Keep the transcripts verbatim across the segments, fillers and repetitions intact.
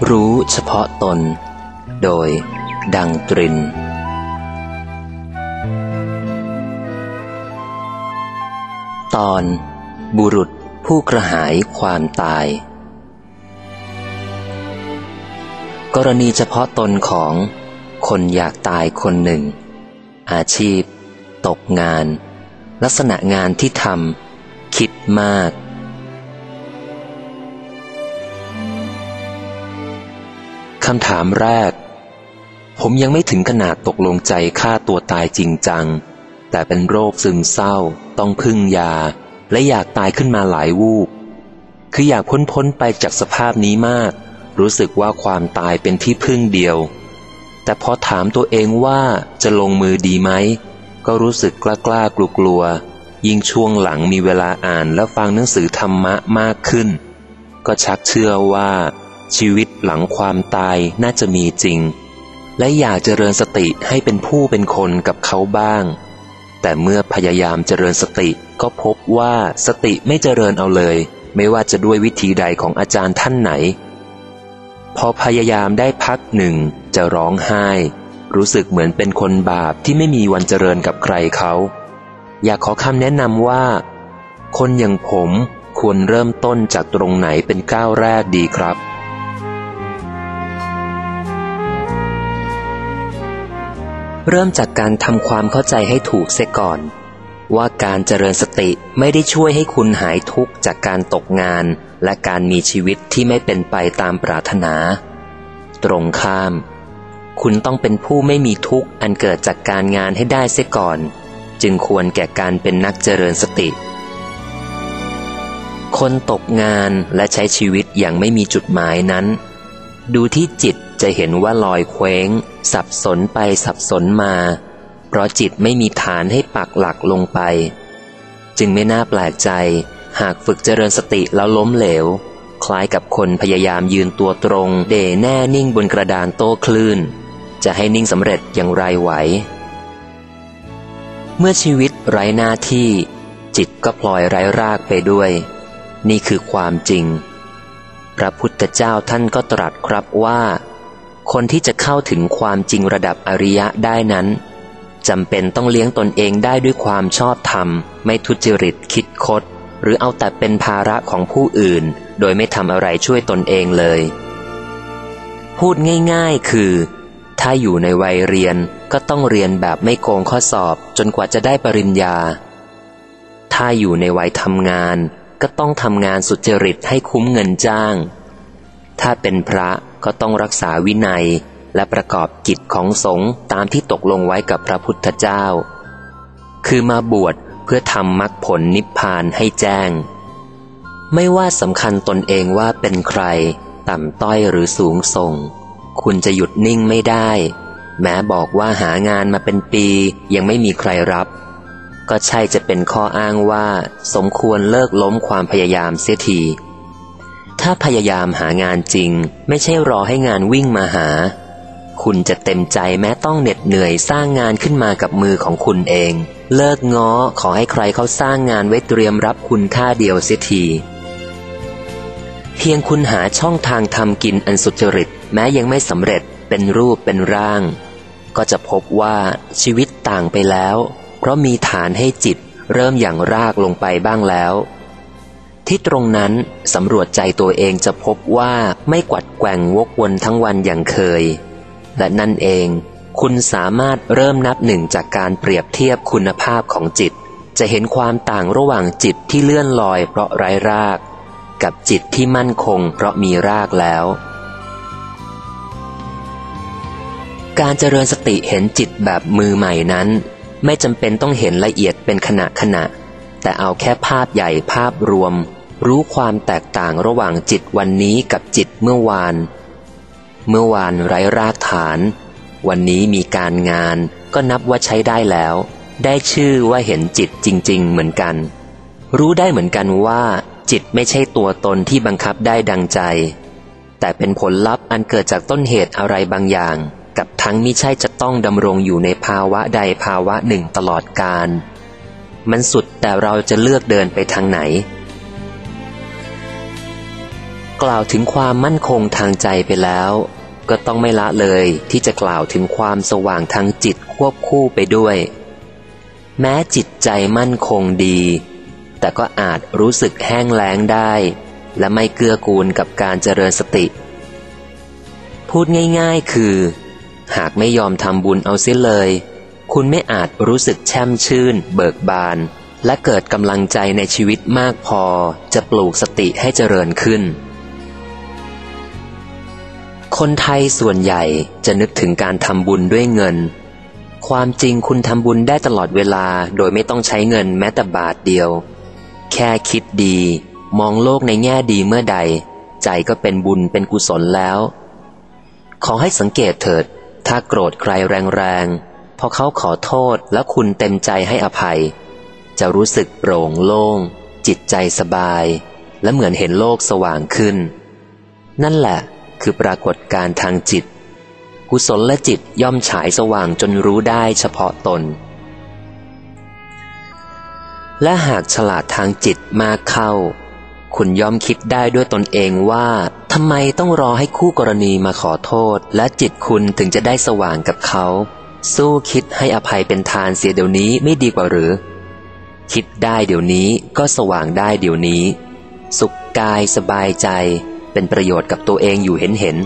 รู้เฉพาะตนโดยดังตรินตอนบุรุษผู้กระหายความตายกรณีเฉพาะตนของคนอยากตายคนหนึ่งอาชีพตกงานลักษณะงานที่ทำคิดมากคำถามแรกผมยังไม่ถึงขนาดตกลงใจฆ่าตัวตายจริงจังแต่เป็นโรคซึมเศร้าต้องพึ่งยาและอยากตายขึ้นมาหลายวูบคืออยากพ้นพ้นไปจากสภาพนี้มากรู้สึกว่าความตายเป็นที่พึ่งเดียวแต่พอถามตัวเองว่าจะลงมือดีไหมก็รู้สึกกล้ากล้ากลัวกลัวยิ่งช่วงหลังมีเวลาอ่านและฟังหนังสือธรรมะมากขึ้นก็ชักเชื่อว่าชีวิตหลังความตายน่าจะมีจริงและอยากเจริญสติให้เป็นผู้เป็นคนกับเขาบ้างแต่เมื่อพยายามเจริญสติก็พบว่าสติไม่เจริญเอาเลยไม่ว่าจะด้วยวิธีใดของอาจารย์ท่านไหนพอพยายามได้พักหนึ่งจะร้องไห้รู้สึกเหมือนเป็นคนบาปที่ไม่มีวันเจริญกับใครเขาอยากขอคำแนะนำว่าคนอย่างผมควรเริ่มต้นจากตรงไหนเป็นก้าวแรกดีครับเริ่มจากการทำความเข้าใจให้ถูกเสียก่อนว่าการเจริญสติไม่ได้ช่วยให้คุณหายทุกข์จากการตกงานและการมีชีวิตที่ไม่เป็นไปตามปรารถนาตรงข้ามคุณต้องเป็นผู้ไม่มีทุกข์อันเกิดจากการงานให้ได้เสียก่อนจึงควรแก่การเป็นนักเจริญสติคนตกงานและใช้ชีวิตอย่างไม่มีจุดหมายนั้นดูที่จิตจะเห็นว่าลอยเคว้งสับสนไปสับสนมาเพราะจิตไม่มีฐานให้ปักหลักลงไปจึงไม่น่าแปลกใจหากฝึกเจริญสติแล้วล้มเหลวคล้ายกับคนพยายามยืนตัวตรงเด่แน่นิ่งบนกระดานโต้คลื่นจะให้นิ่งสำเร็จอย่างไรไหวเมื่อชีวิตไร้หน้าที่จิตก็พลอยไร้รากไปด้วยนี่คือความจริงพระพุทธเจ้าท่านก็ตรัสครับว่าคนที่จะเข้าถึงความจริงระดับอริยะได้นั้นจำเป็นต้องเลี้ยงตนเองได้ด้วยความชอบธรรมไม่ทุจริตคิดคดหรือเอาแต่เป็นภาระของผู้อื่นโดยไม่ทำอะไรช่วยตนเองเลยพูดง่ายๆคือถ้าอยู่ในวัยเรียนก็ต้องเรียนแบบไม่โกงข้อสอบจนกว่าจะได้ปริญญาถ้าอยู่ในวัยทำงานก็ต้องทำงานสุจริตให้คุ้มเงินจ้างถ้าเป็นพระก็ต้องรักษาวินัยและประกอบกิจของสงฆ์ตามที่ตกลงไว้กับพระพุทธเจ้าคือมาบวชเพื่อทำมรรคผลนิพพานให้แจ้งไม่ว่าสำคัญตนเองว่าเป็นใครต่ำต้อยหรือสูงส่งคุณจะหยุดนิ่งไม่ได้แม้บอกว่าหางานมาเป็นปียังไม่มีใครรับก็ใช่จะเป็นข้ออ้างว่าสมควรเลิกล้มความพยายามเสียทีถ้าพยายามหางานจริงไม่ใช่รอให้งานวิ่งมาหาคุณจะเต็มใจแม้ต้องเหน็ดเหนื่อยสร้างงานขึ้นมากับมือของคุณเองเลิกง้อขอให้ใครเขาสร้างงานไว้เตรียมรับคุณท่าเดียวเสียทีเพียงคุณหาช่องทางทำกินอันสุจริตแม้ยังไม่สำเร็จเป็นรูปเป็นร่างก็จะพบว่าชีวิตต่างไปแล้วเพราะมีฐานให้จิตเริ่มอย่างรากลงไปบ้างแล้วที่ตรงนั้นสำรวจใจตัวเองจะพบว่าไม่กวัดแกว่งวกวนทั้งวันอย่างเคยและนั่นเองคุณสามารถเริ่มนับหนึ่งจากการเปรียบเทียบคุณภาพของจิตจะเห็นความต่างระหว่างจิตที่เลื่อนลอยเพราะไร้รากกับจิตที่มั่นคงเพราะมีรากแล้วการเจริญสติเห็นจิตแบบมือใหม่นั้นไม่จำเป็นต้องเห็นละเอียดเป็นขณะขณะแต่เอาแค่ภาพใหญ่ภาพรวมรู้ความแตกต่างระหว่างจิตวันนี้กับจิตเมื่อวานเมื่อวานไร้รากฐานวันนี้มีการงานก็นับว่าใช้ได้แล้วได้ชื่อว่าเห็นจิตจริงๆเหมือนกันรู้ได้เหมือนกันว่าจิตไม่ใช่ตัวตนที่บังคับได้ดังใจแต่เป็นผลลัพธ์อันเกิดจากต้นเหตุอะไรบางอย่างกับทั้งมิใช่จะต้องดำรงอยู่ในภาวะใดภาวะหนึ่งตลอดกาลมันสุดแต่เราจะเลือกเดินไปทางไหนกล่าวถึงความมั่นคงทางใจไปแล้วก็ต้องไม่ละเลยที่จะกล่าวถึงความสว่างทางจิตควบคู่ไปด้วยแม้จิตใจมั่นคงดีแต่ก็อาจรู้สึกแห้งแล้งได้และไม่เกื้อกูลกับการเจริญสติพูดง่ายๆคือหากไม่ยอมทำบุญเอาเสียเลยคุณไม่อาจรู้สึกแช่มชื่นเบิกบานและเกิดกำลังใจในชีวิตมากพอจะปลูกสติให้เจริญขึ้นคนไทยส่วนใหญ่จะนึกถึงการทำบุญด้วยเงินความจริงคุณทำบุญได้ตลอดเวลาโดยไม่ต้องใช้เงินแม้แต่บาทเดียวแค่คิดดีมองโลกในแง่ดีเมื่อใดใจก็เป็นบุญเป็นกุศลแล้วขอให้สังเกตเถิดถ้าโกรธใครแรงๆพอเขาขอโทษแล้วคุณเต็มใจให้อภัยจะรู้สึกโปร่งโล่งจิตใจสบายและเหมือนเห็นโลกสว่างขึ้นนั่นแหละคือปรากฏการณ์ทางจิตกุศลและจิตย่อมฉายสว่างจนรู้ได้เฉพาะตนและหากฉลาดทางจิตมากเข้าคุณย่อมคิดได้ด้วยตนเองว่าทำไมต้องรอให้คู่กรณีมาขอโทษและจิตคุณถึงจะได้สว่างกับเขาสู้คิดให้อภัยเป็นทานเสียเดี๋ยวนี้ไม่ดีกว่าหรือคิดได้เดี๋ยวนี้ก็สว่างได้เดี๋ยวนี้สุขกายสบายใจเป็นประโยชน์กับตัวเองอยู่เห็นเห็น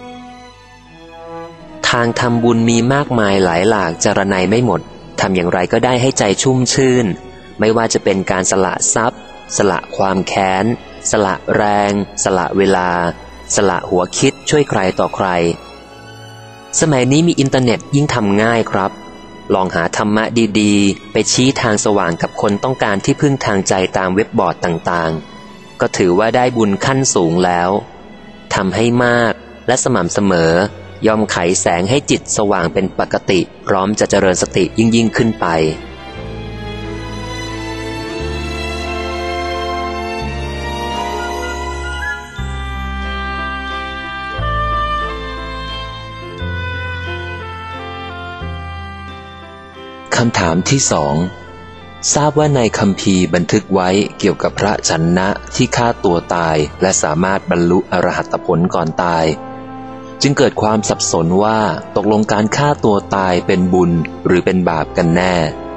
ทางทำบุญมีมากมายหลายหลากจรนัยไม่หมดทำอย่างไรก็ได้ให้ใจชุ่มชื่นไม่ว่าจะเป็นการสละทรัพย์สละความแค้นสละแรงสละเวลาสละหัวคิดช่วยใครต่อใครสมัยนี้มีอินเทอร์เน็ตยิ่งทำง่ายครับลองหาธรรมะดีๆไปชี้ทางสว่างกับคนต้องการที่พึ่งทางใจตามเว็บบอร์ดต่างๆก็ถือว่าได้บุญขั้นสูงแล้วทำให้มากและสม่ำเสมอยอมไขแสงให้จิตสว่างเป็นปกติพร้อมจะเจริญสติยิ่งยิ่งขึ้นไปคำถามที่สองทราบว่าในคัมภีร์บันทึกไว้เกี่ยวกับพระฉันนะที่ฆ่าตัวตายและสามารถบรรลุอรหัตผลก่อนตายจึงเกิดความสับสนว่าตกลงการฆ่าตัวตายเป็นบุญหรือเป็นบาปกันแน่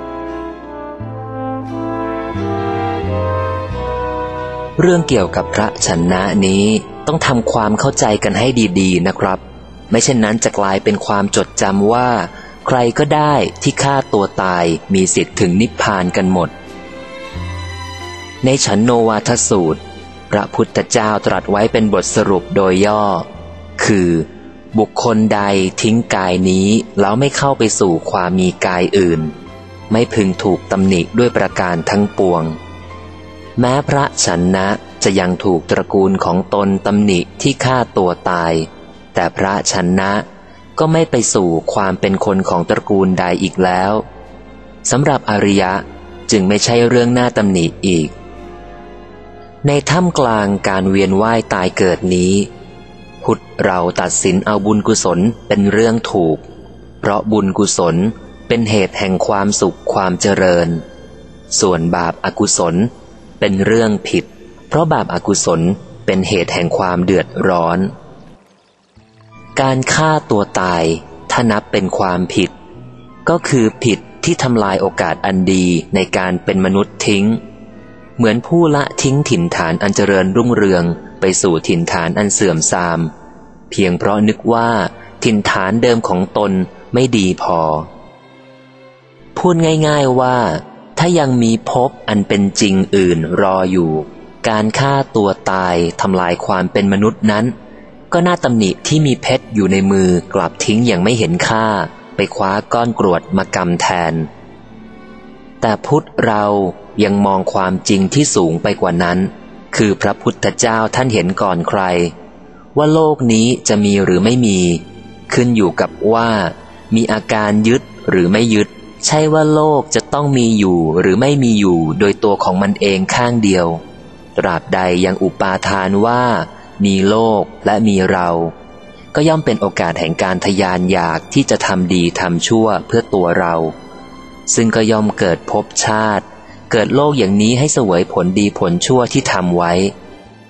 เรื่องเกี่ยวกับพระฉันนะนี้ต้องทำความเข้าใจกันให้ดีๆนะครับไม่เช่นนั้นจะกลายเป็นความจดจำว่าใครก็ได้ที่ฆ่าตัวตายมีสิทธิ์ถึงนิพพานกันหมดในฉันโนวาทสูตรพระพุทธเจ้าตรัสไว้เป็นบทสรุปโดยย่อคือบุคคลใดทิ้งกายนี้แล้วไม่เข้าไปสู่ความมีกายอื่นไม่พึงถูกตำหนิด้วยประการทั้งปวงแม้พระฉันนะจะยังถูกตระกูลของตนตำหนิที่ฆ่าตัวตายแต่พระฉันนะก็ไม่ไปสู่ความเป็นคนของตระกูลใดอีกแล้วสำหรับอริยะจึงไม่ใช่เรื่องน่าตำหนิอีกในท่ามกลางการเวียนว่ายตายเกิดนี้พุทธเราตัดสินเอาบุญกุศลเป็นเรื่องถูกเพราะบุญกุศลเป็นเหตุแห่งความสุขความเจริญส่วนบาปอกุศลเป็นเรื่องผิดเพราะบาปอกุศลเป็นเหตุแห่งความเดือดร้อนการฆ่าตัวตายถ้านับเป็นความผิดก็คือผิดที่ทำลายโอกาสอันดีในการเป็นมนุษย์ทิ้งเหมือนผู้ละทิ้งถิ่นฐานอันเจริญรุ่งเรืองไปสู่ถิ่นฐานอันเสื่อมทรามเพียงเพราะนึกว่าถิ่นฐานเดิมของตนไม่ดีพอพูดง่ายๆว่าถ้ายังมีภพอันเป็นจริงอื่นรออยู่การฆ่าตัวตายทำลายความเป็นมนุษย์นั้นก็น่าตำหนิที่มีเพชรอยู่ในมือกลับทิ้งอย่างไม่เห็นค่าไปคว้าก้อนกรวดมากำแทนแต่พุทธเรายังมองความจริงที่สูงไปกว่านั้นคือพระพุทธเจ้าท่านเห็นก่อนใครว่าโลกนี้จะมีหรือไม่มีขึ้นอยู่กับว่ามีอาการยึดหรือไม่ยึดใช่ว่าโลกจะต้องมีอยู่หรือไม่มีอยู่โดยตัวของมันเองข้างเดียวตราบใดยังอุปาทานว่ามีโลกและมีเราก็ย่อมเป็นโอกาสแห่งการทะยานอยากที่จะทำดีทำชั่วเพื่อตัวเราซึ่งก็ย่อมเกิดภพชาติเกิดโลกอย่างนี้ให้เสวยผลดีผลชั่วที่ทำไว้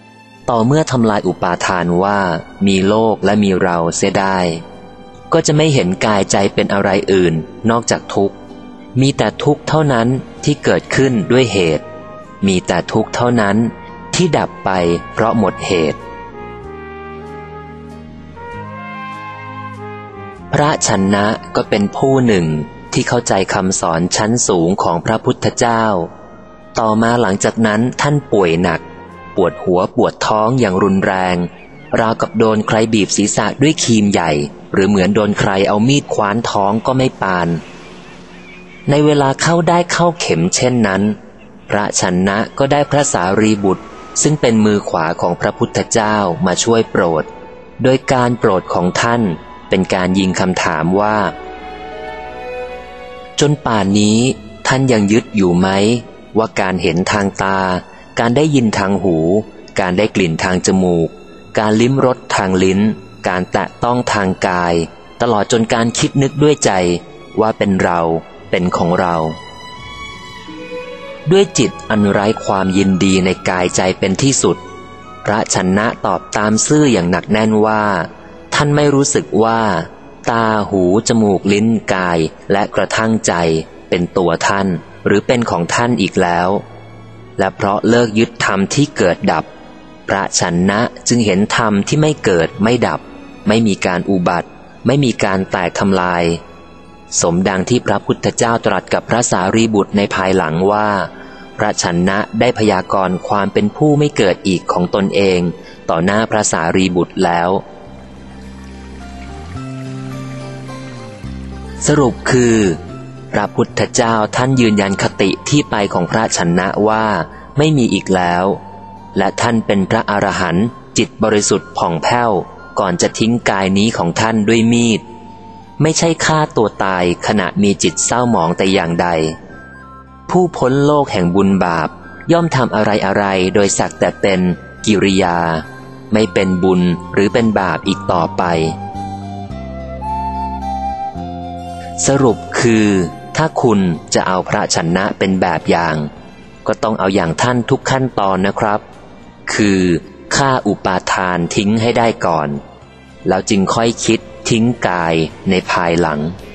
ต่อเมื่อทำลายอุปาทานว่ามีโลกและมีเราเสียได้ก็จะไม่เห็นกายใจเป็นอะไรอื่นนอกจากทุกข์มีแต่ทุกข์เท่านั้นที่เกิดขึ้นด้วยเหตุมีแต่ทุกข์เท่านั้นที่ดับไปเพราะหมดเหตุพระชนะก็เป็นผู้หนึ่งที่เข้าใจคำสอนชั้นสูงของพระพุทธเจ้าต่อมาหลังจากนั้นท่านป่วยหนักปวดหัวปวดท้องอย่างรุนแรงราวกับโดนใครบีบศีรษะด้วยครีมใหญ่หรือเหมือนโดนใครเอามีดคว้านท้องก็ไม่ปานในเวลาเข้าได้เข้าเข็มเช่นนั้นพระชนะก็ได้พระสารีบุตรซึ่งเป็นมือขวาของพระพุทธเจ้ามาช่วยโปรดโดยการโปรดของท่านเป็นการยิงคำถามว่าจนป่านนี้ท่านยังยึดอยู่ไหมว่าการเห็นทางตาการได้ยินทางหูการได้กลิ่นทางจมูกการลิ้มรสทางลิ้นการแตะต้องทางกายตลอดจนการคิดนึกด้วยใจว่าเป็นเราเป็นของเราด้วยจิตอันไร้ความยินดีในกายใจเป็นที่สุดพระชนะตอบตามซื่ออย่างหนักแน่นว่าท่านไม่รู้สึกว่าตาหูจมูกลิ้นกายและกระทั่งใจเป็นตัวท่านหรือเป็นของท่านอีกแล้วและเพราะเลิกยึดธรรมที่เกิดดับพระชนะจึงเห็นธรรมที่ไม่เกิดไม่ดับไม่มีการอุบัติไม่มีการแตกทำลายสมดังที่พระพุทธเจ้าตรัสกับพระสารีบุตรในภายหลังว่าพระชนะได้พยากรณ์ความเป็นผู้ไม่เกิดอีกของตนเองต่อหน้าพระสารีบุตรแล้วสรุปคือพระพุทธเจ้าท่านยืนยันคติที่ไปของพระชนะว่าไม่มีอีกแล้วและท่านเป็นพระอรหันต์จิตบริสุทธิ์ผ่องแผ้วก่อนจะทิ้งกายนี้ของท่านด้วยมีดไม่ใช่ฆ่าตัวตายขณะมีจิตเศร้าหมองแต่อย่างใดผู้พ้นโลกแห่งบุญบาปย่อมทำอะไรอะไรโดยสักแต่เป็นกิริยาไม่เป็นบุญหรือเป็นบาปอีกต่อไปสรุปคือถ้าคุณจะเอาพระชนะเป็นแบบอย่างก็ต้องเอาอย่างท่านทุกขั้นตอนนะครับคือฆ่าอุปาทานทิ้งให้ได้ก่อนแล้วจึงค่อยคิดทิ้งกายในภายหลัง